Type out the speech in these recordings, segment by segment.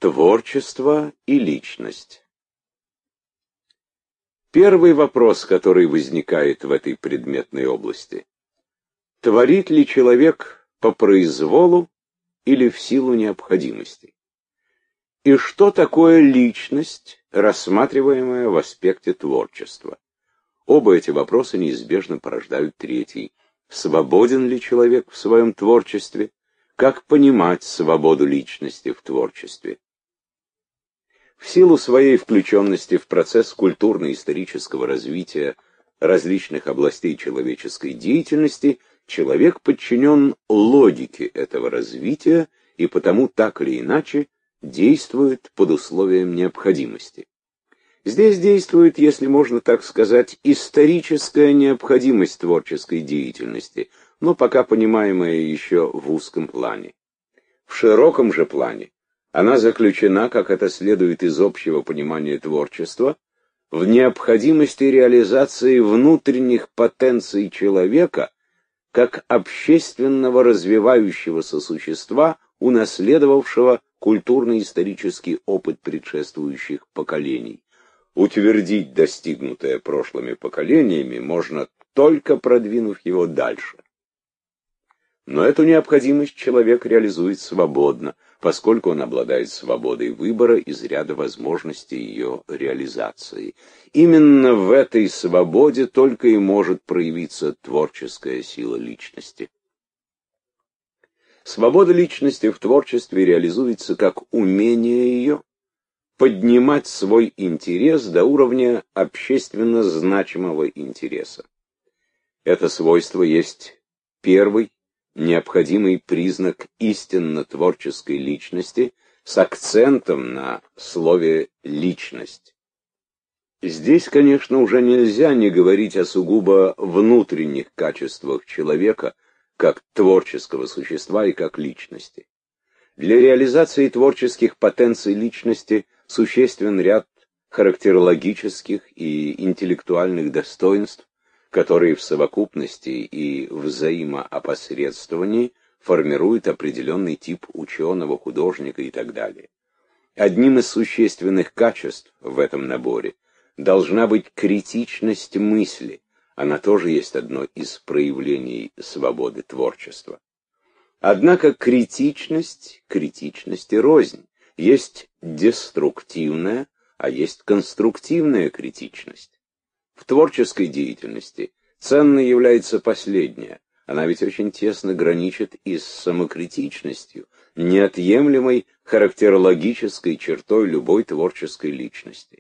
Творчество и личность. Первый вопрос, который возникает в этой предметной области. Творит ли человек по произволу или в силу необходимости? И что такое личность, рассматриваемая в аспекте творчества? Оба эти вопроса неизбежно порождают третий. Свободен ли человек в своем творчестве? Как понимать свободу личности в творчестве? В силу своей включенности в процесс культурно-исторического развития различных областей человеческой деятельности, человек подчинен логике этого развития и потому так или иначе действует под условием необходимости. Здесь действует, если можно так сказать, историческая необходимость творческой деятельности, но пока понимаемая еще в узком плане. В широком же плане она заключена, как это следует из общего понимания творчества, в необходимости реализации внутренних потенций человека как общественного развивающегося существа, унаследовавшего культурно-исторический опыт предшествующих поколений. Утвердить достигнутое прошлыми поколениями можно только продвинув его дальше. Но эту необходимость человек реализует свободно, поскольку он обладает свободой выбора из ряда возможностей ее реализации. Именно в этой свободе только и может проявиться творческая сила личности. Свобода личности в творчестве реализуется как умение ее поднимать свой интерес до уровня общественно значимого интереса. Это свойство есть первый необходимый признак истинно творческой личности с акцентом на слове «личность». Здесь, конечно, уже нельзя не говорить о сугубо внутренних качествах человека, как творческого существа и как личности. Для реализации творческих потенций личности существен ряд характерологических и интеллектуальных достоинств, которые в совокупности и взаимоопосредствовании формируют определенный тип ученого, художника и так далее. Одним из существенных качеств в этом наборе должна быть критичность мысли. Она тоже есть одно из проявлений свободы творчества. Однако критичность и рознь. Есть деструктивная, а есть конструктивная критичность. В творческой деятельности ценной является последняя. Она ведь очень тесно граничит и с самокритичностью, неотъемлемой характерологической чертой любой творческой личности.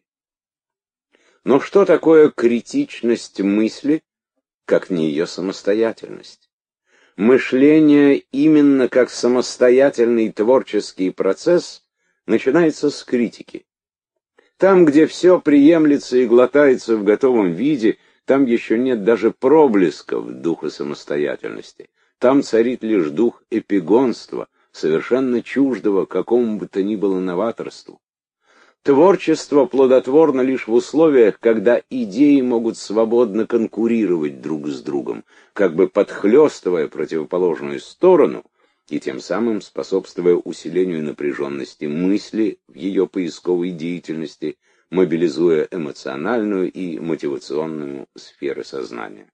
Но что такое критичность мысли, как не ее самостоятельность? Мышление именно как самостоятельный творческий процесс начинается с критики. Там, где все приемлется и глотается в готовом виде, там еще нет даже проблесков духа самостоятельности. Там царит лишь дух эпигонства, совершенно чуждого какому бы то ни было новаторству. Творчество плодотворно лишь в условиях, когда идеи могут свободно конкурировать друг с другом, как бы подхлестывая противоположную сторону и тем самым способствуя усилению напряженности мысли в ее поисковой деятельности, мобилизуя эмоциональную и мотивационную сферы сознания.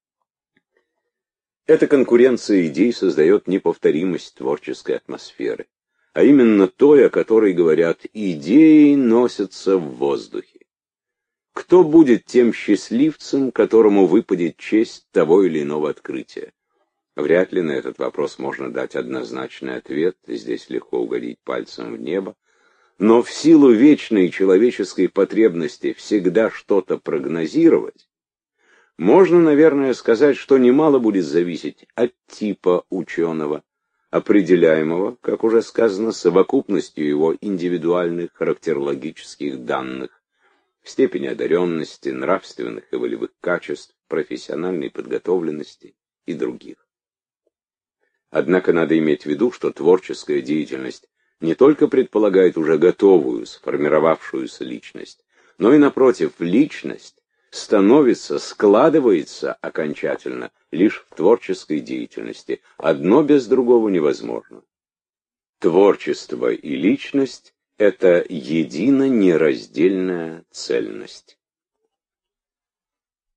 Эта конкуренция идей создает неповторимость творческой атмосферы, а именно той, о которой говорят «идеи носятся в воздухе». Кто будет тем счастливцем, которому выпадет честь того или иного открытия? Вряд ли на этот вопрос можно дать однозначный ответ, здесь легко угодить пальцем в небо, но в силу вечной человеческой потребности всегда что-то прогнозировать, можно, наверное, сказать, что немало будет зависеть от типа ученого, определяемого, как уже сказано, совокупностью его индивидуальных характерологических данных, степени одаренности, нравственных и волевых качеств, профессиональной подготовленности и других. Однако надо иметь в виду, что творческая деятельность не только предполагает уже готовую, сформировавшуюся личность, но и, напротив, личность становится, складывается окончательно лишь в творческой деятельности. Одно без другого невозможно. Творчество и личность это едино нераздельная цельность.